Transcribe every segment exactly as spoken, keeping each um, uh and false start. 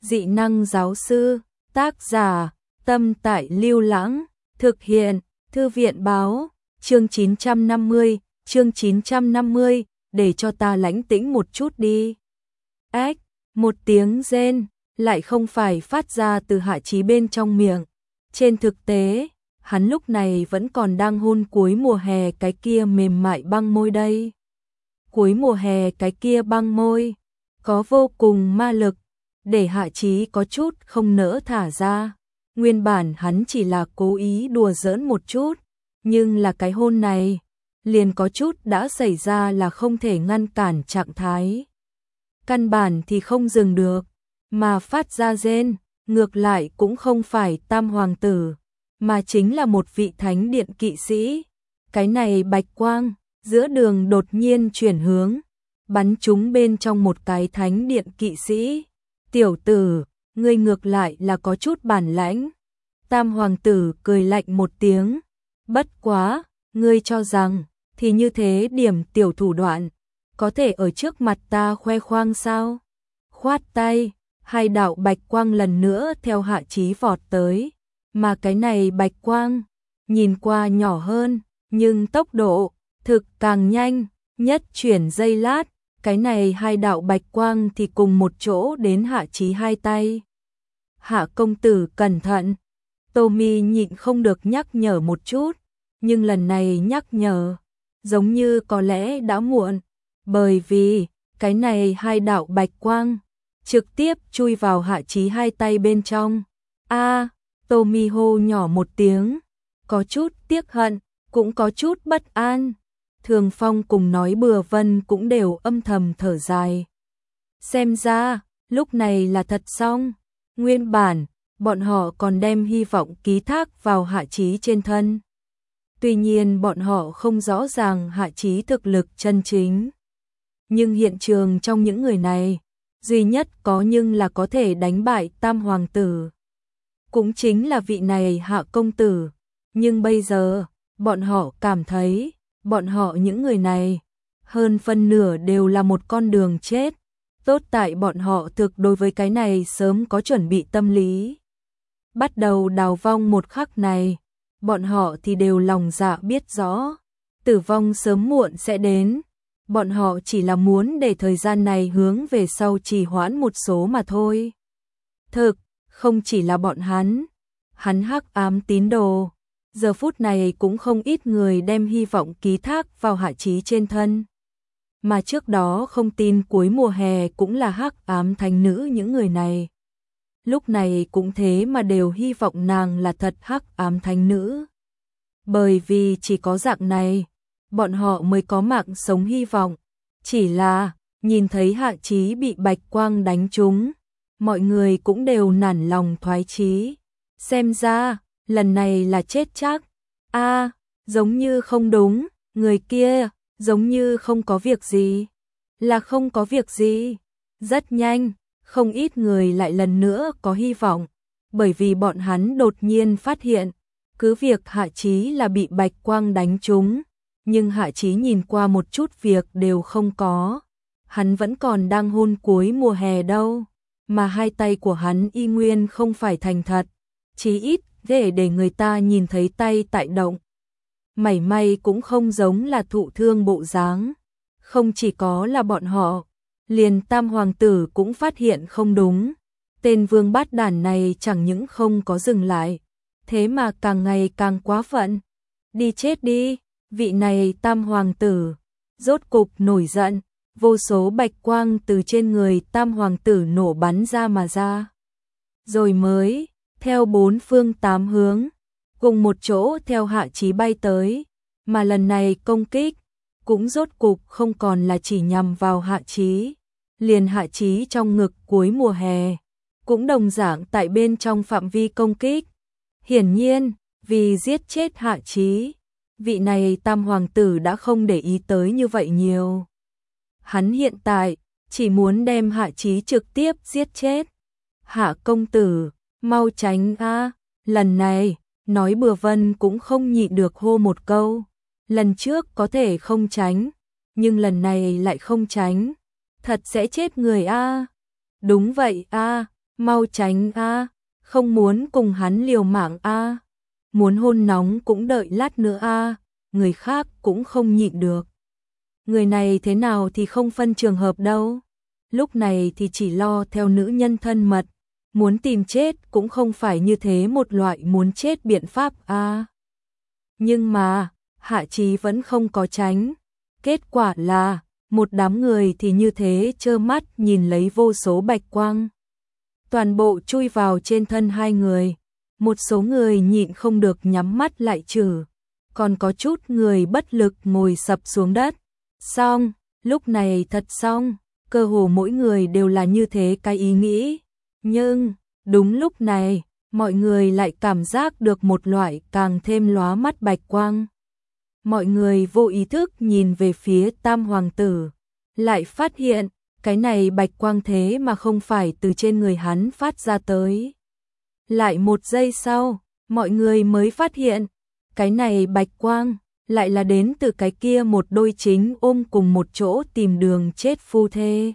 Dị năng giáo sư, tác giả, Tâm Tại Lưu Lãng, thực hiện, Thư viện báo, chương chín trăm năm mươi, chương chín trăm năm mươi, để cho ta lãnh tĩnh một chút đi. Ếch, một tiếng rên, lại không phải phát ra từ Hạ Chí bên trong miệng. Trên thực tế, hắn lúc này vẫn còn đang hôn cuối mùa hè cái kia mềm mại băng môi đây. Cuối mùa hè cái kia băng môi, có vô cùng ma lực, để Hạ Chí có chút không nỡ thả ra. Nguyên bản hắn chỉ là cố ý đùa giỡn một chút, nhưng là cái hôn này, liền có chút đã xảy ra là không thể ngăn cản trạng thái. Căn bản thì không dừng được, mà phát ra rên, ngược lại cũng không phải tam hoàng tử, mà chính là một vị thánh điện kỵ sĩ. Cái này bạch quang, giữa đường đột nhiên chuyển hướng, bắn trúng bên trong một cái thánh điện kỵ sĩ. Tiểu tử, ngươi ngược lại là có chút bản lãnh. Tam hoàng tử cười lạnh một tiếng. Bất quá, ngươi cho rằng, thì như thế điểm tiểu thủ đoạn, có thể ở trước mặt ta khoe khoang sao? Khoát tay, hai đạo bạch quang lần nữa theo Hạ Chí vọt tới. Mà cái này bạch quang, nhìn qua nhỏ hơn, nhưng tốc độ, thực càng nhanh, nhất chuyển giây lát. Cái này hai đạo bạch quang thì cùng một chỗ đến Hạ Chí hai tay. Hạ công tử cẩn thận. Tommy nhịn không được nhắc nhở một chút, nhưng lần này nhắc nhở, giống như có lẽ đã muộn, bởi vì cái này hai đạo bạch quang trực tiếp chui vào Hạ Chí hai tay bên trong. A, Tommy hô nhỏ một tiếng, có chút tiếc hận, cũng có chút bất an. Thường Phong cùng nói Bừa Vân cũng đều âm thầm thở dài. Xem ra, lúc này là thật xong. Nguyên bản, bọn họ còn đem hy vọng ký thác vào Hạ Chí trên thân. Tuy nhiên bọn họ không rõ ràng Hạ Chí thực lực chân chính. Nhưng hiện trường trong những người này, duy nhất có nhưng là có thể đánh bại tam hoàng tử. Cũng chính là vị này Hạ công tử. Nhưng bây giờ, bọn họ cảm thấy, bọn họ những người này, hơn phân nửa đều là một con đường chết. Tốt tại bọn họ thực đối với cái này sớm có chuẩn bị tâm lý. Bắt đầu đào vong một khắc này, bọn họ thì đều lòng dạ biết rõ, tử vong sớm muộn sẽ đến. Bọn họ chỉ là muốn để thời gian này hướng về sau trì hoãn một số mà thôi. Thực, không chỉ là bọn hắn, hắn hắc ám tín đồ. Giờ phút này cũng không ít người đem hy vọng ký thác vào Hạ Chí trên thân. Mà trước đó không tin cuối mùa hè cũng là hắc ám thánh nữ những người này. Lúc này cũng thế mà đều hy vọng nàng là thật hắc ám thánh nữ. Bởi vì chỉ có dạng này, bọn họ mới có mạng sống hy vọng. Chỉ là, nhìn thấy Hạ Chí bị bạch quang đánh trúng, mọi người cũng đều nản lòng thoái chí. Xem ra, lần này là chết chắc. A, giống như không đúng, người kia, giống như không có việc gì. Là không có việc gì. Rất nhanh, không ít người lại lần nữa có hy vọng, bởi vì bọn hắn đột nhiên phát hiện, cứ việc Hạ Chí là bị bạch quang đánh trúng, nhưng Hạ Chí nhìn qua một chút việc đều không có. Hắn vẫn còn đang hôn cuối mùa hè đâu, mà hai tay của hắn y nguyên không phải thành thật, chí ít để để người ta nhìn thấy tay tại động. Mảy may cũng không giống là thụ thương bộ dáng. Không chỉ có là bọn họ, liền tam hoàng tử cũng phát hiện không đúng. Tên vương bát đản này chẳng những không có dừng lại, thế mà càng ngày càng quá phận. Đi chết đi, vị này tam hoàng tử. Rốt cục nổi giận, vô số bạch quang từ trên người tam hoàng tử nổ bắn ra mà ra. Rồi mới theo bốn phương tám hướng, cùng một chỗ theo Hạ Chí bay tới, mà lần này công kích cũng rốt cục không còn là chỉ nhằm vào Hạ Chí, liền Hạ Chí trong ngực cuối mùa hè, cũng đồng dạng tại bên trong phạm vi công kích. Hiển nhiên, vì giết chết Hạ Chí, vị này tam hoàng tử đã không để ý tới như vậy nhiều. Hắn hiện tại chỉ muốn đem Hạ Chí trực tiếp giết chết. Hạ công tử, mau tránh a, lần này, nói Bừa Vân cũng không nhịn được hô một câu. Lần trước có thể không tránh, nhưng lần này lại không tránh, thật sẽ chết người a. Đúng vậy a, mau tránh a, không muốn cùng hắn liều mạng a, muốn hôn nóng cũng đợi lát nữa a, người khác cũng không nhịn được. Người này thế nào thì không phân trường hợp đâu, lúc này thì chỉ lo theo nữ nhân thân mật, muốn tìm chết cũng không phải như thế một loại muốn chết biện pháp a. Nhưng mà, Hạ Chí vẫn không có tránh, kết quả là một đám người thì như thế trơ mắt nhìn lấy vô số bạch quang. Toàn bộ chui vào trên thân hai người, một số người nhịn không được nhắm mắt lại trừ, còn có chút người bất lực ngồi sập xuống đất. Xong, lúc này thật xong, cơ hồ mỗi người đều là như thế cái ý nghĩ. Nhưng, đúng lúc này, mọi người lại cảm giác được một loại càng thêm lóa mắt bạch quang. Mọi người vô ý thức nhìn về phía Tam Hoàng tử, lại phát hiện, cái này bạch quang thế mà không phải từ trên người hắn phát ra tới. Lại một giây sau, mọi người mới phát hiện, cái này bạch quang, lại là đến từ cái kia một đôi chính ôm cùng một chỗ tìm đường chết phu thê.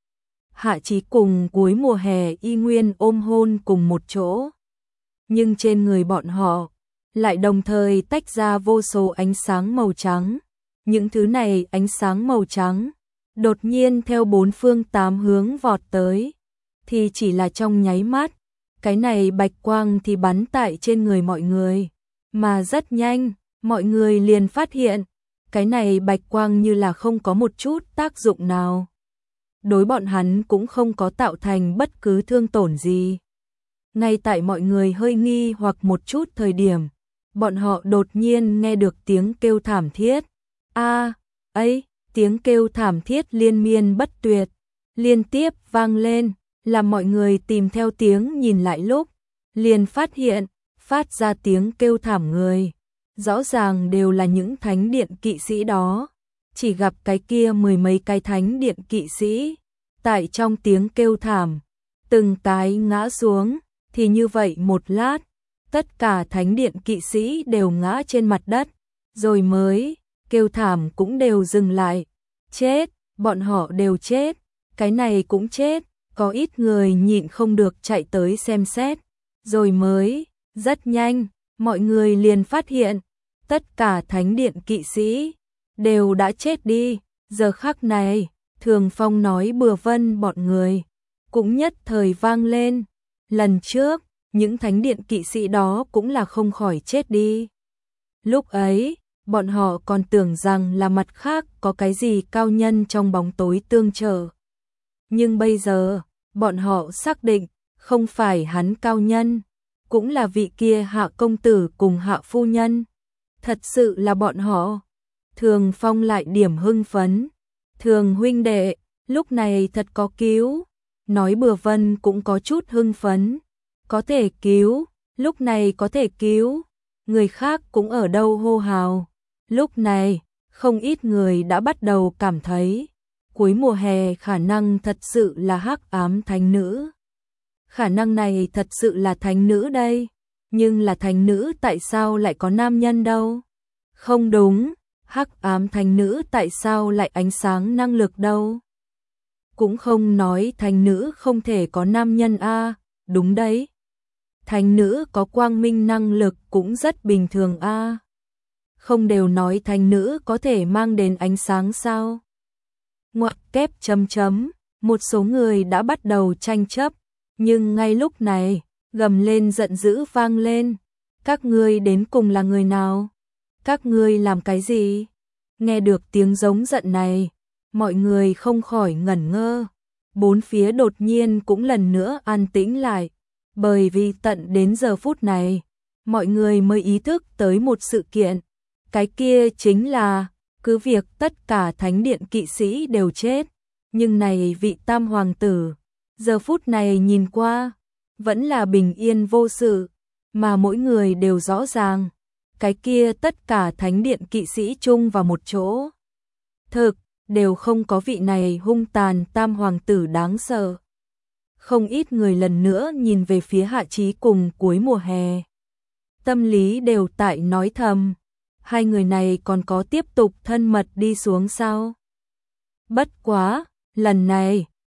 Hạ Chí cùng cuối mùa hè y nguyên ôm hôn cùng một chỗ. Nhưng trên người bọn họ, lại đồng thời tách ra vô số ánh sáng màu trắng. Những thứ này ánh sáng màu trắng, đột nhiên theo bốn phương tám hướng vọt tới, thì chỉ là trong nháy mắt, cái này bạch quang thì bắn tại trên người mọi người, mà rất nhanh, mọi người liền phát hiện, cái này bạch quang như là không có một chút tác dụng nào. Đối bọn hắn cũng không có tạo thành bất cứ thương tổn gì. Ngay tại mọi người hơi nghi hoặc một chút thời điểm, bọn họ đột nhiên nghe được tiếng kêu thảm thiết. A, ấy, tiếng kêu thảm thiết liên miên bất tuyệt, liên tiếp vang lên, làm mọi người tìm theo tiếng nhìn lại lúc, liền phát hiện, phát ra tiếng kêu thảm người. Rõ ràng đều là những thánh điện kỵ sĩ đó, chỉ gặp cái kia mười mấy cái thánh điện kỵ sĩ, tại trong tiếng kêu thảm, từng cái ngã xuống, thì như vậy một lát, tất cả thánh điện kỵ sĩ đều ngã trên mặt đất, rồi mới, kêu thảm cũng đều dừng lại. Chết, bọn họ đều chết, cái này cũng chết, có ít người nhịn không được chạy tới xem xét, rồi mới, rất nhanh, mọi người liền phát hiện, tất cả thánh điện kỵ sĩ đều đã chết đi. Giờ khắc này, Thường Phong nói bừa vân bọn người cũng nhất thời vang lên. Lần trước, những thánh điện kỵ sĩ đó cũng là không khỏi chết đi. Lúc ấy, bọn họ còn tưởng rằng là mặt khác có cái gì cao nhân trong bóng tối tương trợ. Nhưng bây giờ, bọn họ xác định, không phải hắn cao nhân, cũng là vị kia Hạ công tử cùng Hạ phu nhân. Thật sự là bọn họ. Thường Phong lại điểm hưng phấn. Thường huynh đệ, lúc này thật có cứu. Nói bừa vân cũng có chút hưng phấn. Có thể cứu, lúc này có thể cứu. Người khác cũng ở đâu hô hào. Lúc này, không ít người đã bắt đầu cảm thấy, cuối mùa hè khả năng thật sự là hắc ám thánh nữ. Khả năng này thật sự là thánh nữ đây. Nhưng là thánh nữ tại sao lại có nam nhân đâu? Không đúng, hắc ám thánh nữ tại sao lại ánh sáng năng lực đâu? Cũng không nói thánh nữ không thể có nam nhân a, đúng đấy. Thánh nữ có quang minh năng lực cũng rất bình thường a. Không đều nói thánh nữ có thể mang đến ánh sáng sao? Ngoặc kép chấm chấm, một số người đã bắt đầu tranh chấp, nhưng ngay lúc này, gầm lên giận dữ vang lên. Các ngươi đến cùng là người nào? Các ngươi làm cái gì? Nghe được tiếng giống giận này, mọi người không khỏi ngẩn ngơ. Bốn phía đột nhiên cũng lần nữa an tĩnh lại, bởi vì tận đến giờ phút này, mọi người mới ý thức tới một sự kiện. Cái kia chính là, cứ việc tất cả thánh điện kỵ sĩ đều chết, nhưng này vị tam hoàng tử, giờ phút này nhìn qua, vẫn là bình yên vô sự, mà mỗi người đều rõ ràng, cái kia tất cả thánh điện kỵ sĩ chung vào một chỗ. Thực, đều không có vị này hung tàn tam hoàng tử đáng sợ. Không ít người lần nữa nhìn về phía Hạ Chí cùng cuối mùa hè. Tâm lý đều tại nói thầm, hai người này còn có tiếp tục thân mật đi xuống sao? Bất quá, lần này,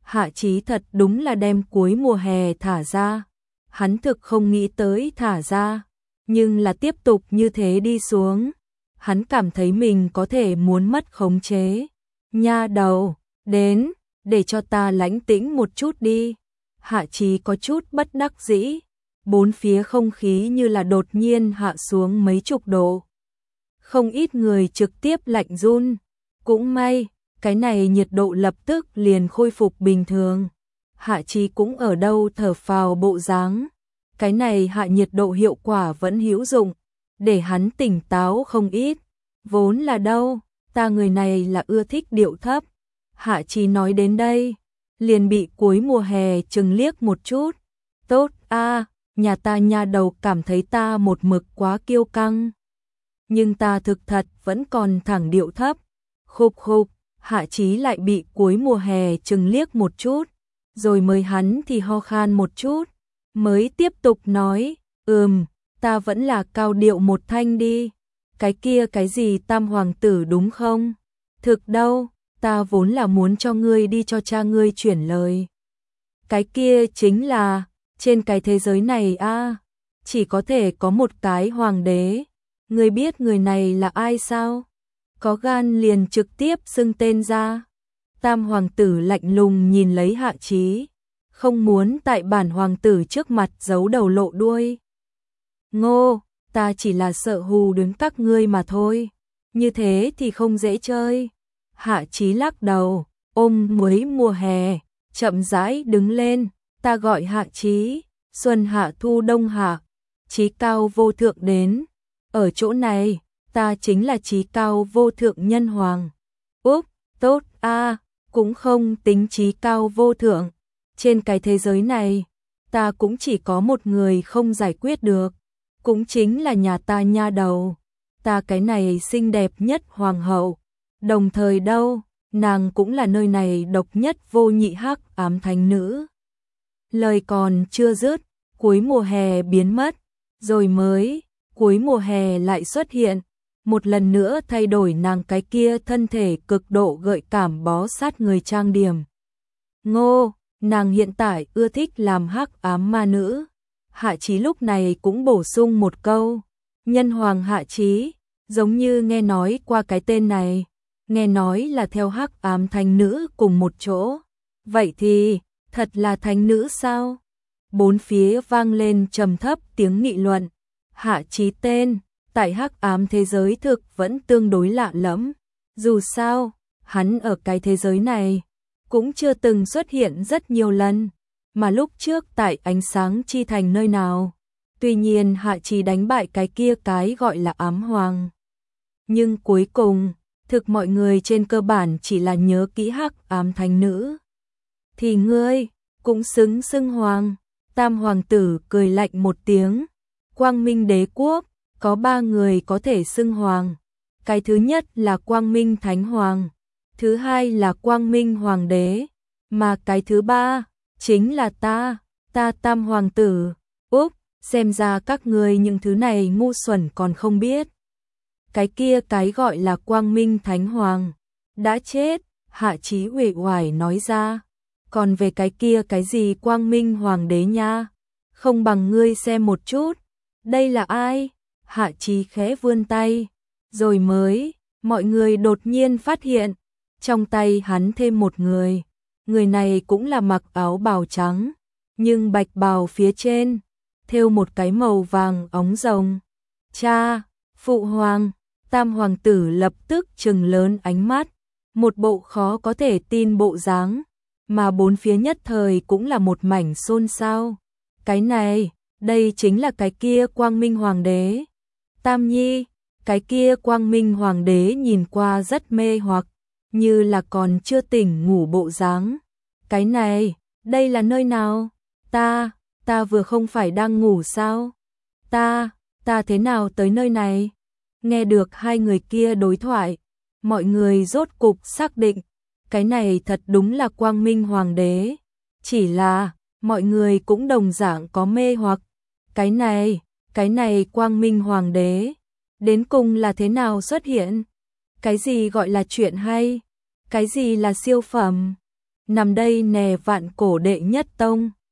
Hạ Chí thật đúng là đem cuối mùa hè thả ra. Hắn thực không nghĩ tới thả ra, nhưng là tiếp tục như thế đi xuống. Hắn cảm thấy mình có thể muốn mất khống chế. Nha đầu, đến, để cho ta lãnh tĩnh một chút đi. Hạ Chí có chút bất đắc dĩ. Bốn phía không khí như là đột nhiên hạ xuống mấy chục độ. Không ít người trực tiếp lạnh run. Cũng may, cái này nhiệt độ lập tức liền khôi phục bình thường. Hạ Chí cũng ở đâu thở phào bộ dáng. Cái này hạ nhiệt độ hiệu quả vẫn hữu dụng, để hắn tỉnh táo không ít. Vốn là đâu, ta người này là ưa thích điệu thấp. Hạ Chí nói đến đây, liền bị cuối mùa hè chừng liếc một chút. Tốt a, nhà ta nha đầu cảm thấy ta một mực quá kiêu căng. Nhưng ta thực thật vẫn còn thẳng điệu thấp. Khục khục, Hạ Chí lại bị cuối mùa hè chừng liếc một chút, rồi mới hắn thì ho khan một chút, mới tiếp tục nói, ừm, ta vẫn là cao điệu một thanh đi. Cái kia cái gì tam hoàng tử đúng không? Thực đâu, ta vốn là muốn cho ngươi đi cho cha ngươi chuyển lời. Cái kia chính là, trên cái thế giới này a, chỉ có thể có một cái hoàng đế. Ngươi biết người này là ai sao? Có gan liền trực tiếp xưng tên ra. Tam hoàng tử lạnh lùng nhìn lấy Hạ Chí, không muốn tại bản hoàng tử trước mặt giấu đầu lộ đuôi. Ngô, ta chỉ là sợ hù đến các ngươi mà thôi. Như thế thì không dễ chơi. Hạ Chí lắc đầu, ôm muối mùa hè, chậm rãi đứng lên. Ta gọi Hạ Chí, xuân hạ thu đông hạ, chí cao vô thượng đến. Ở chỗ này, ta chính là chí cao vô thượng nhân hoàng. Úp, tốt a, cũng không tính chí cao vô thượng. Trên cái thế giới này, ta cũng chỉ có một người không giải quyết được, cũng chính là nhà ta nha đầu. Ta cái này xinh đẹp nhất hoàng hậu, đồng thời đâu, nàng cũng là nơi này độc nhất vô nhị hắc ám thánh nữ. Lời còn chưa dứt, cuối mùa hè biến mất, rồi mới, cuối mùa hè lại xuất hiện, một lần nữa thay đổi nàng cái kia thân thể cực độ gợi cảm bó sát người trang điểm. Ngô, nàng hiện tại ưa thích làm hắc ám ma nữ. Hạ Chí lúc này cũng bổ sung một câu, nhân hoàng Hạ Chí, giống như nghe nói qua cái tên này, nghe nói là theo hắc ám thánh nữ cùng một chỗ. Vậy thì, thật là thánh nữ sao? Bốn phía vang lên trầm thấp tiếng nghị luận. Hạ Chí tên, tại hắc ám thế giới thực vẫn tương đối lạ lẫm. Dù sao, hắn ở cái thế giới này cũng chưa từng xuất hiện rất nhiều lần, mà lúc trước tại ánh sáng chi thành nơi nào. Tuy nhiên Hạ Chí đánh bại cái kia cái gọi là ám hoàng. Nhưng cuối cùng, thực mọi người trên cơ bản chỉ là nhớ kỹ hắc ám thánh nữ. Thì ngươi, cũng xứng xưng hoàng. Tam hoàng tử cười lạnh một tiếng. Quang Minh đế quốc, có ba người có thể xưng hoàng. Cái thứ nhất là Quang Minh Thánh Hoàng. Thứ hai là Quang Minh Hoàng đế. Mà cái thứ ba, chính là ta, ta Tam hoàng tử. Úp, xem ra các ngươi những thứ này ngu xuẩn còn không biết. Cái kia cái gọi là Quang Minh Thánh Hoàng đã chết, Hạ Chí uể oải nói ra. Còn về cái kia cái gì Quang Minh Hoàng đế nha, không bằng ngươi xem một chút, đây là ai? Hạ Chí khẽ vươn tay, rồi mới, mọi người đột nhiên phát hiện, trong tay hắn thêm một người, người này cũng là mặc áo bào trắng, nhưng bạch bào phía trên, thêu một cái màu vàng óng rồng. Cha, phụ hoàng, Tam hoàng tử lập tức trừng lớn ánh mắt, một bộ khó có thể tin bộ dáng. Mà bốn phía nhất thời cũng là một mảnh xôn xao. Cái này, đây chính là cái kia Quang Minh Hoàng đế. Tam Nhi, cái kia Quang Minh Hoàng đế nhìn qua rất mê hoặc, như là còn chưa tỉnh ngủ bộ dáng. Cái này, đây là nơi nào? Ta, ta vừa không phải đang ngủ sao? Ta, ta thế nào tới nơi này? Nghe được hai người kia đối thoại, mọi người rốt cục xác định. Cái này thật đúng là Quang Minh Hoàng đế. Chỉ là, mọi người cũng đồng dạng có mê hoặc. Cái này, cái này Quang Minh Hoàng đế, đến cùng là thế nào xuất hiện? Cái gì gọi là chuyện hay? Cái gì là siêu phẩm? nằm đây nè vạn cổ đệ nhất tông.